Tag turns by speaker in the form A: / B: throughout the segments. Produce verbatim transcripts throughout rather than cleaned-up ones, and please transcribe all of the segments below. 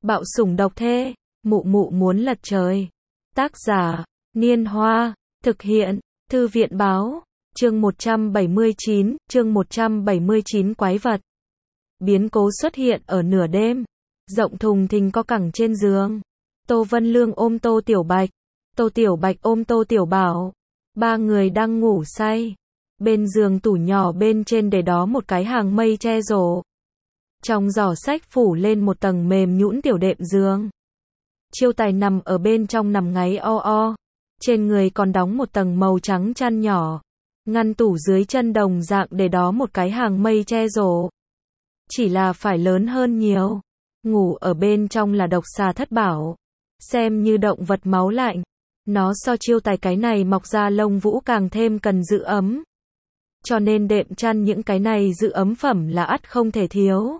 A: Bạo sủng độc thê, mụ mụ muốn lật trời. Tác giả, Niên Hoa, thực hiện, Thư viện báo, chương một trăm bảy mươi chín, chương một trăm bảy mươi chín quái vật. Biến cố xuất hiện ở nửa đêm, rộng thùng thình co cẳng trên giường. Tô Vân Lương ôm Tô Tiểu Bạch, Tô Tiểu Bạch ôm Tô Tiểu Bảo. Ba người đang ngủ say. Bên giường tủ nhỏ bên trên để đó một cái hàng mây che rổ. Trong giỏ sách phủ lên một tầng mềm nhũn tiểu đệm giường. Chiêu Tài nằm ở bên trong nằm ngáy o o. Trên người còn đóng một tầng màu trắng chăn nhỏ. Ngăn tủ dưới chân đồng dạng để đó một cái hàng mây che rổ. Chỉ là phải lớn hơn nhiều. Ngủ ở bên trong là độc xà thất bảo. Xem như động vật máu lạnh. Nó so Chiêu Tài cái này mọc ra lông vũ càng thêm cần giữ ấm. Cho nên đệm chăn những cái này giữ ấm phẩm là ắt không thể thiếu.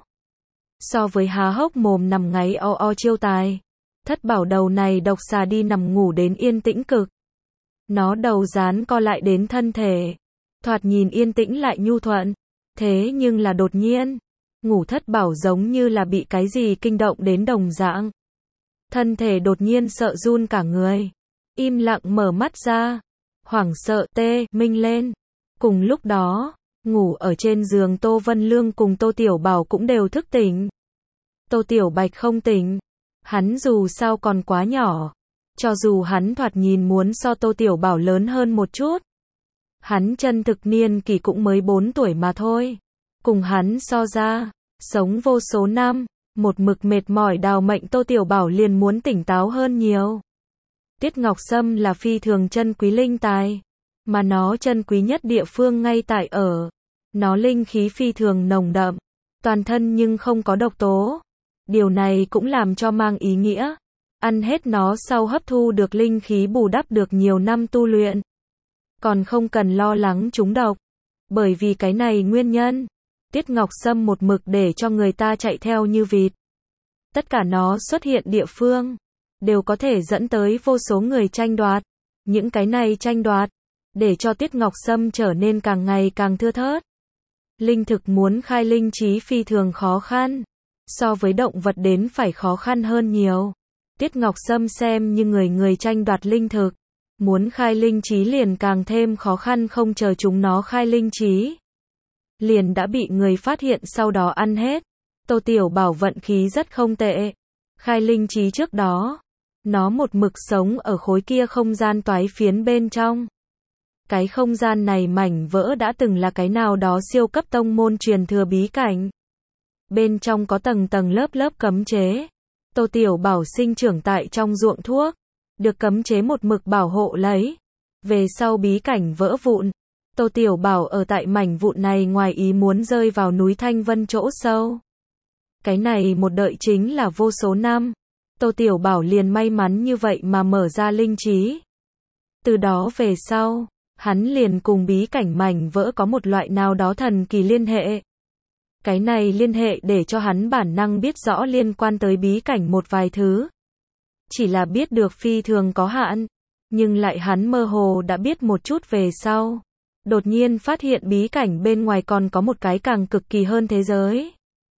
A: So với há hốc mồm nằm ngáy o o Chiêu Tài, thất bảo đầu này độc xà đi nằm ngủ đến yên tĩnh cực. Nó đầu dán co lại đến thân thể. Thoạt nhìn yên tĩnh lại nhu thuận. Thế nhưng là đột nhiên, ngủ thất bảo giống như là bị cái gì kinh động đến đồng dạng. Thân thể đột nhiên sợ run cả người. Im lặng mở mắt ra. Hoảng sợ tê minh lên. Cùng lúc đó, ngủ ở trên giường Tô Vân Lương cùng Tô Tiểu Bảo cũng đều thức tỉnh. Tô Tiểu Bạch không tỉnh. Hắn dù sao còn quá nhỏ. Cho dù hắn thoạt nhìn muốn so Tô Tiểu Bảo lớn hơn một chút. Hắn chân thực niên kỷ cũng mới bốn tuổi mà thôi. Cùng hắn so ra, sống vô số năm, một mực mệt mỏi đào mệnh Tô Tiểu Bảo liền muốn tỉnh táo hơn nhiều. Tiết Ngọc Sâm là phi thường chân quý linh tài. Mà nó chân quý nhất địa phương ngay tại ở. Nó linh khí phi thường nồng đậm. Toàn thân nhưng không có độc tố. Điều này cũng làm cho mang ý nghĩa. Ăn hết nó sau hấp thu được linh khí bù đắp được nhiều năm tu luyện. Còn không cần lo lắng trúng độc. Bởi vì cái này nguyên nhân. Tiết Ngọc Sâm một mực để cho người ta chạy theo như vịt. Tất cả nó xuất hiện địa phương. Đều có thể dẫn tới vô số người tranh đoạt. Những cái này tranh đoạt. Để cho Tiết Ngọc Sâm trở nên càng ngày càng thưa thớt. Linh thực muốn khai linh trí phi thường khó khăn. So với động vật đến phải khó khăn hơn nhiều. Tiết Ngọc Sâm xem như người người tranh đoạt linh thực. Muốn khai linh trí liền càng thêm khó khăn, không chờ chúng nó khai linh trí. Liền đã bị người phát hiện sau đó ăn hết. Tô Tiểu Bảo vận khí rất không tệ. Khai linh trí trước đó. Nó một mực sống ở khối kia không gian toái phiến bên trong. Cái không gian này mảnh vỡ đã từng là cái nào đó siêu cấp tông môn truyền thừa bí cảnh. Bên trong có tầng tầng lớp lớp cấm chế. Tô Tiểu Bảo sinh trưởng tại trong ruộng thuốc. Được cấm chế một mực bảo hộ lấy. Về sau bí cảnh vỡ vụn. Tô Tiểu Bảo ở tại mảnh vụn này ngoài ý muốn rơi vào núi Thanh Vân chỗ sâu. Cái này một đợi chính là vô số năm. Tô Tiểu Bảo liền may mắn như vậy mà mở ra linh trí. Từ đó về sau, hắn liền cùng bí cảnh mảnh vỡ có một loại nào đó thần kỳ liên hệ. Cái này liên hệ để cho hắn bản năng biết rõ liên quan tới bí cảnh một vài thứ. Chỉ là biết được phi thường có hạn, nhưng lại hắn mơ hồ đã biết một chút về sau. Đột nhiên phát hiện bí cảnh bên ngoài còn có một cái càng cực kỳ hơn thế giới.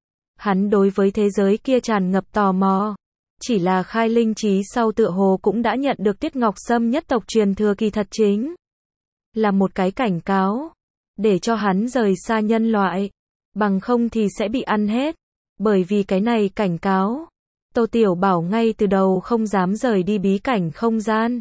A: Hắn đối với thế giới kia tràn ngập tò mò. Chỉ là khai linh trí sau tựa hồ cũng đã nhận được Tiết Ngọc Sâm nhất tộc truyền thừa kỳ thật chính. Là một cái cảnh cáo. Để cho hắn rời xa nhân loại. Bằng không thì sẽ bị ăn hết. Bởi vì cái này cảnh cáo. Tô Tiểu Bảo ngay từ đầu không dám rời đi bí cảnh không gian.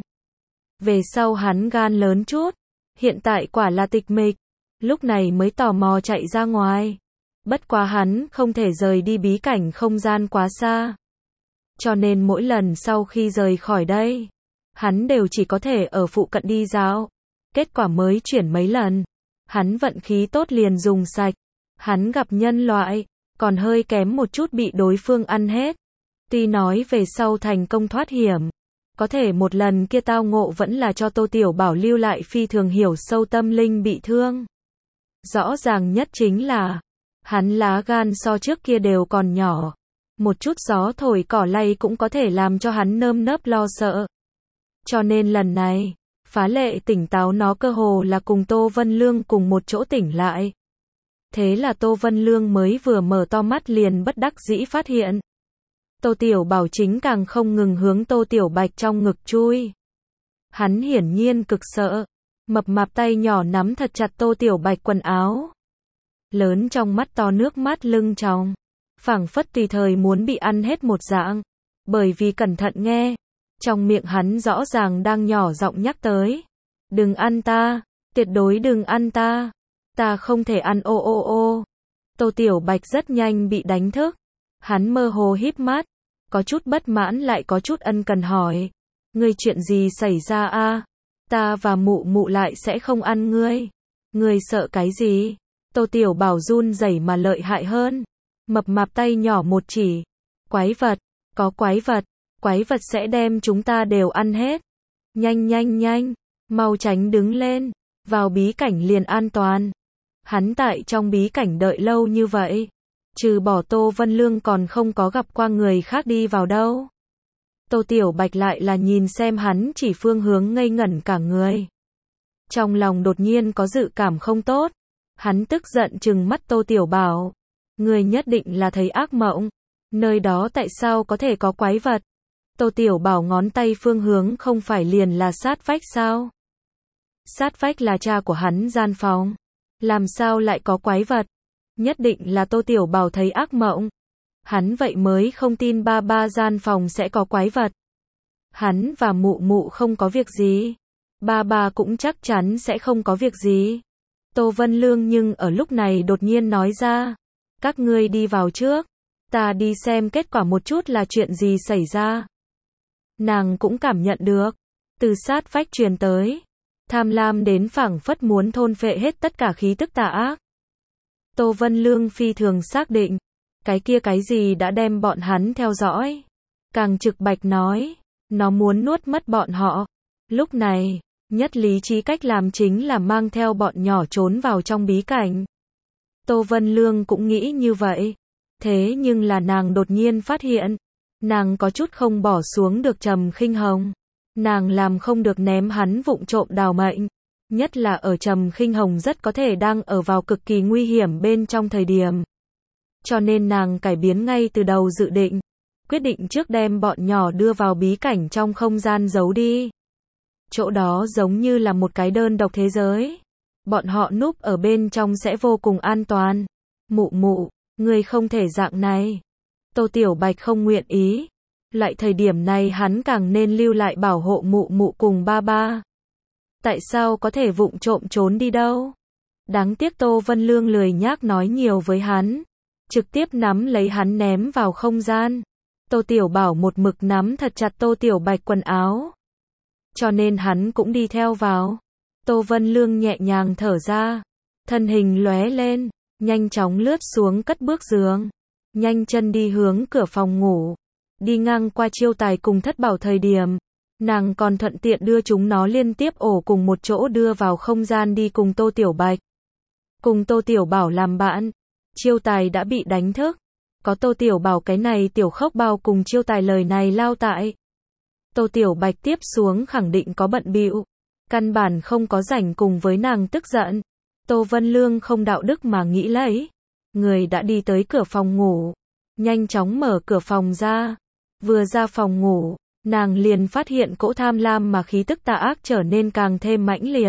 A: Về sau hắn gan lớn chút. Hiện tại quả là tịch mịch. Lúc này mới tò mò chạy ra ngoài. Bất quá hắn không thể rời đi bí cảnh không gian quá xa. Cho nên mỗi lần sau khi rời khỏi đây, hắn đều chỉ có thể ở phụ cận đi dạo. Kết quả mới chuyển mấy lần. Hắn vận khí tốt liền dùng sạch. Hắn gặp nhân loại, còn hơi kém một chút bị đối phương ăn hết. Tuy nói về sau thành công thoát hiểm. Có thể một lần kia tao ngộ vẫn là cho Tô Tiểu Bảo lưu lại phi thường hiểu sâu tâm linh bị thương. Rõ ràng nhất chính là, hắn lá gan so trước kia đều còn nhỏ. Một chút gió thổi cỏ lay cũng có thể làm cho hắn nơm nớp lo sợ. Cho nên lần này, phá lệ tỉnh táo nó cơ hồ là cùng Tô Vân Lương cùng một chỗ tỉnh lại. Thế là Tô Vân Lương mới vừa mở to mắt liền bất đắc dĩ phát hiện. Tô Tiểu Bảo chính càng không ngừng hướng Tô Tiểu Bạch trong ngực chui. Hắn hiển nhiên cực sợ, mập mạp tay nhỏ nắm thật chặt Tô Tiểu Bạch quần áo. Lớn trong mắt to nước mắt lưng tròng, phảng phất tùy thời muốn bị ăn hết một dạng. Bởi vì cẩn thận nghe, trong miệng hắn rõ ràng đang nhỏ giọng nhắc tới. Đừng ăn ta, tuyệt đối đừng ăn ta, ta không thể ăn ô ô ô. Tô Tiểu Bạch rất nhanh bị đánh thức, hắn mơ hồ híp mắt, có chút bất mãn lại có chút ân cần hỏi. Ngươi chuyện gì xảy ra a? Ta và mụ mụ lại sẽ không ăn ngươi. Ngươi sợ cái gì? Tô Tiểu Bảo run rẩy mà lợi hại hơn. Mập mạp tay nhỏ một chỉ. Quái vật, có quái vật, quái vật sẽ đem chúng ta đều ăn hết. Nhanh nhanh nhanh, mau tránh đứng lên, vào bí cảnh liền an toàn. Hắn tại trong bí cảnh đợi lâu như vậy, trừ bỏ Tô Vân Lương còn không có gặp qua người khác đi vào đâu. Tô Tiểu Bạch lại là nhìn xem hắn chỉ phương hướng ngây ngẩn cả người. Trong lòng đột nhiên có dự cảm không tốt, hắn tức giận trừng mắt Tô Tiểu Bảo. Người nhất định là thấy ác mộng, nơi đó tại sao có thể có quái vật? Tô Tiểu Bảo ngón tay phương hướng không phải liền là sát vách sao? Sát vách là cha của hắn gian phòng, làm sao lại có quái vật? Nhất định là Tô Tiểu Bảo thấy ác mộng. Hắn vậy mới không tin ba ba gian phòng sẽ có quái vật. Hắn và mụ mụ không có việc gì, ba ba cũng chắc chắn sẽ không có việc gì. Tô Vân Lương nhưng ở lúc này đột nhiên nói ra, các ngươi đi vào trước, ta đi xem kết quả một chút là chuyện gì xảy ra. Nàng cũng cảm nhận được, từ sát vách truyền tới, tham lam đến phảng phất muốn thôn phệ hết tất cả khí tức tà ác. Tô Vân Lương phi thường xác định, cái kia cái gì đã đem bọn hắn theo dõi. Càng trực bạch nói, nó muốn nuốt mất bọn họ. Lúc này, nhất lý trí cách làm chính là mang theo bọn nhỏ trốn vào trong bí cảnh. Tô Vân Lương cũng nghĩ như vậy. Thế nhưng là nàng đột nhiên phát hiện, nàng có chút không bỏ xuống được Trầm Khinh Hồng. Nàng làm không được ném hắn vụng trộm đào mệnh. Nhất là ở Trầm Khinh Hồng rất có thể đang ở vào cực kỳ nguy hiểm bên trong thời điểm. Cho nên nàng cải biến ngay từ đầu dự định, quyết định trước đem bọn nhỏ đưa vào bí cảnh trong không gian giấu đi. Chỗ đó giống như là một cái đơn độc thế giới. Bọn họ núp ở bên trong sẽ vô cùng an toàn. Mụ mụ, ngươi không thể dạng này. Tô Tiểu Bạch không nguyện ý. Lại thời điểm này hắn càng nên lưu lại bảo hộ mụ mụ cùng ba ba. Tại sao có thể vụng trộm trốn đi đâu? Đáng tiếc Tô Vân Lương lười nhác nói nhiều với hắn, trực tiếp nắm lấy hắn ném vào không gian. Tô Tiểu Bảo một mực nắm thật chặt Tô Tiểu Bạch quần áo, cho nên hắn cũng đi theo vào. Tô Vân Lương nhẹ nhàng thở ra, thân hình lóe lên, nhanh chóng lướt xuống cất bước giường, nhanh chân đi hướng cửa phòng ngủ. Đi ngang qua Chiêu Tài cùng Thất Bảo thời điểm, nàng còn thuận tiện đưa chúng nó liên tiếp ổ cùng một chỗ đưa vào không gian đi cùng Tô Tiểu Bạch. Cùng Tô Tiểu Bảo làm bạn, Chiêu Tài đã bị đánh thức. Có Tô Tiểu Bảo cái này tiểu khốc bao cùng Chiêu Tài lời này lao tại. Tô Tiểu Bạch tiếp xuống khẳng định có bận bịu, căn bản không có rảnh cùng với nàng tức giận. Tô Vân Lương không đạo đức mà nghĩ lấy. Người đã đi tới cửa phòng ngủ, nhanh chóng mở cửa phòng ra. Vừa ra phòng ngủ, nàng liền phát hiện cỗ tham lam mà khí tức tà ác trở nên càng thêm mãnh liệt.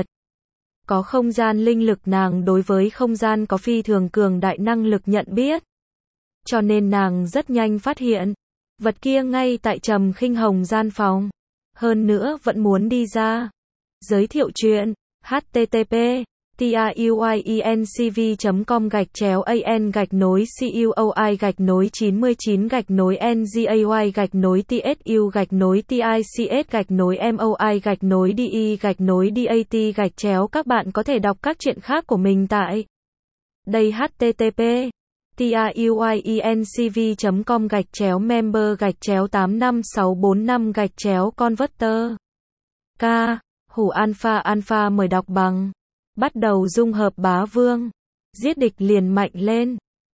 A: Có không gian linh lực, nàng đối với không gian có phi thường cường đại năng lực nhận biết. Cho nên nàng rất nhanh phát hiện, vật kia ngay tại Trầm Khinh Hồng gian phòng. Hơn nữa vẫn muốn đi ra. Giới thiệu chuyện, http tuyencv.com gạch chéo an gạch nối cuoi gạch nối chín mươi chín gạch nối ngay gạch nối tsu gạch nối tics gạch nối moi gạch nối di gạch nối dat gạch chéo. Các bạn có thể đọc các chuyện khác của mình tại đây. Http tuyencv.com gạch chéo member gạch chéo tám năm sáu bốn năm gạch chéo converter. K. Hủ alpha alpha mời đọc bằng. Bắt đầu dung hợp bá vương. Giết địch liền mạnh lên.